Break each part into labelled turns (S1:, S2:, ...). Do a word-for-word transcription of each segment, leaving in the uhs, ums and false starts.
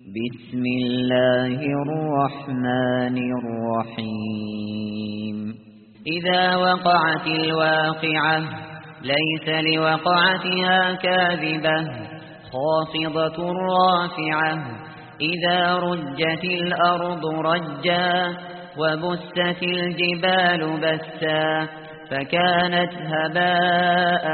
S1: بسم الله الرحمن الرحيم إذا وقعت الواقعة ليس لوقعتها كاذبة خافضة رافعة إذا رجت الأرض رجا وبست الجبال بسا فكانت هباء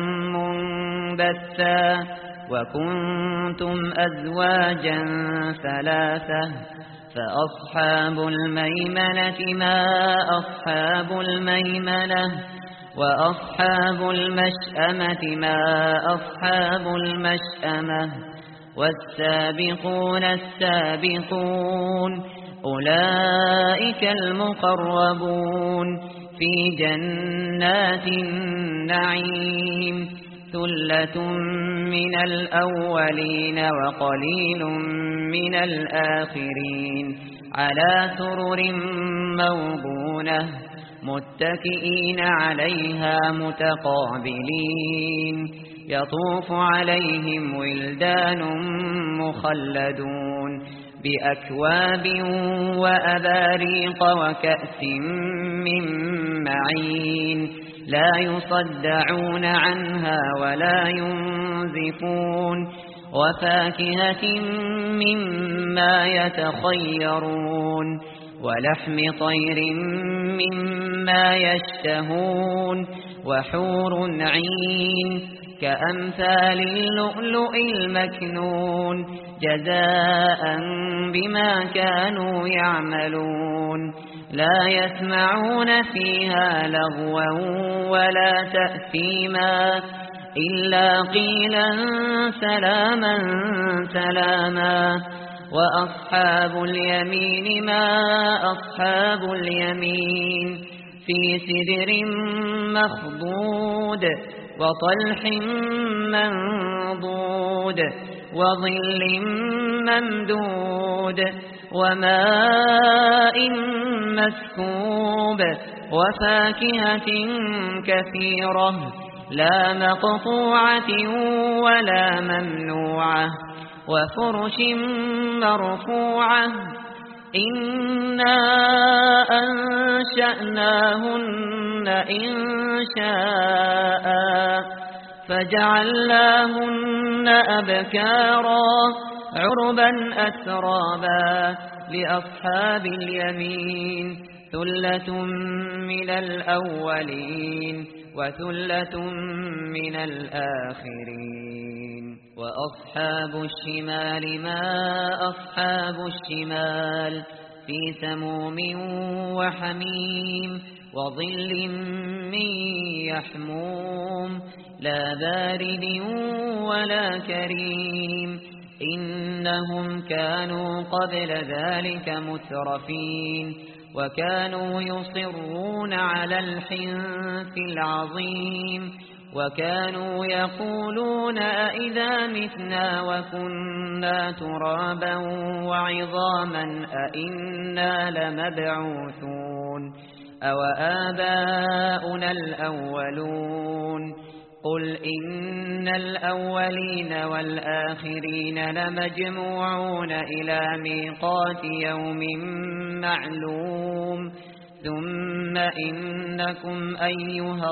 S1: منبثا وكنتم أزواجا ثلاثة فأصحاب الميمنة ما أصحاب الميمنة وأصحاب المشأمة ما أصحاب المشأمة والسابقون السابقون أولئك المقربون في جنات النعيم ثلة من الأولين وقليل من الآخرين على سرر موضونة متكئين عليها متقابلين يطوف عليهم ولدان مخلدون بأكواب وأباريق وكأس من معين لا يصدعون عنها ولا ينزفون وفاكهة مما يتخيرون ولحم طير مما يشتهون وحور عين كأمثال اللؤلؤ المكنون جزاء بما كانوا يعملون لا يسمعون فيها لغوا ولا تأثيما إلا قيلا سلاما سلاما وأصحاب اليمين ما أصحاب اليمين في سدر مخضود وطلح منضود وظل ممدود وماء مسكوب وفاكهة كثيرة لا مقطوعة ولا ممنوعة وفرش مرفوعة إنا أنشأناهن إنشاء فجعلناهن أبكارا عربا أترابا لأصحاب اليمين ثلة من الأولين وثلة من الآخرين وأصحاب الشمال ما أصحاب الشمال في سموم وحميم وظل من يحموم لا بارد ولا كريم إنهم كانوا قبل ذلك مترفين وكانوا يصرون على الحنث العظيم وكانوا يقولون أئذا متنا وكنا ترابا وعظاما أئنا لمبعوثون أو آباؤنا الأولون قل إن الأولين والآخرين لمجموعون إلى ميقات يوم معلوم ثم إنكم أيها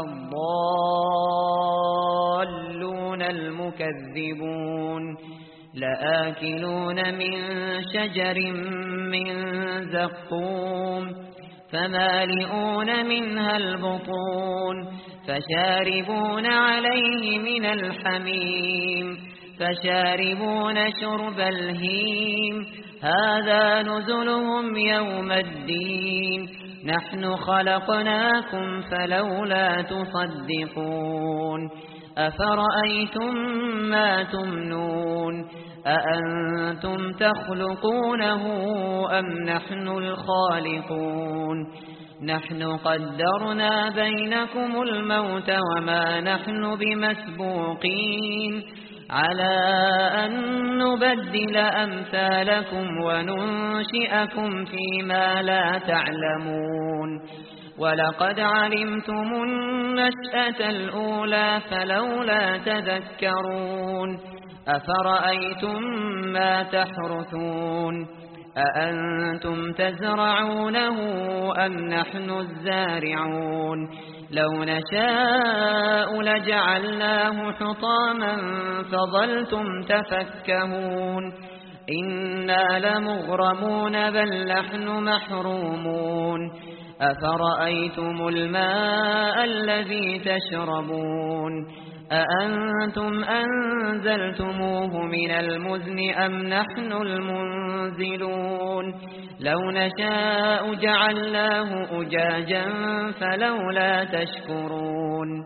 S1: الضالون المكذبون لآكلون من شجر من زقوم فمالئون منها البطون فشاربون عليه من الحميم فشاربون شرب الهيم هذا نزلهم يوم الدين نحن خلقناكم فلولا تصدقون أفرأيتم ما تمنون أأنتم تخلقونه أم نحن الخالقون نحن قدرنا بينكم الموت وما نحن بمسبوقين على أن نبدل أمثالكم وننشئكم فيما لا تعلمون ولقد علمتم النشأة الأولى فلولا تذكرون أفرأيتم ما تحرثون أأنتم تزرعونه أم نحن الزارعون لو نشاء لجعلناه حطاما فظلتم تفكهون إنا لمغرمون بل نحن محرومون أفرأيتم الماء الذي تشربون أأنتم أنزلتموه من المزن أم نحن المنزلون لو نشاء جعلناه أجاجا فلولا تشكرون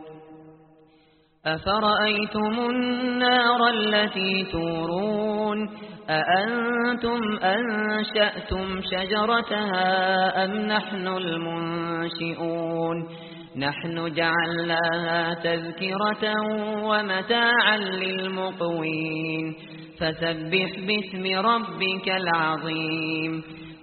S1: أفرأيتم النار التي تورون أأنتم أنشأتم شجرتها أم نحن المنشئون نحن جعلناها تذكرة ومتاعا للمقوين فسبح باسم ربك العظيم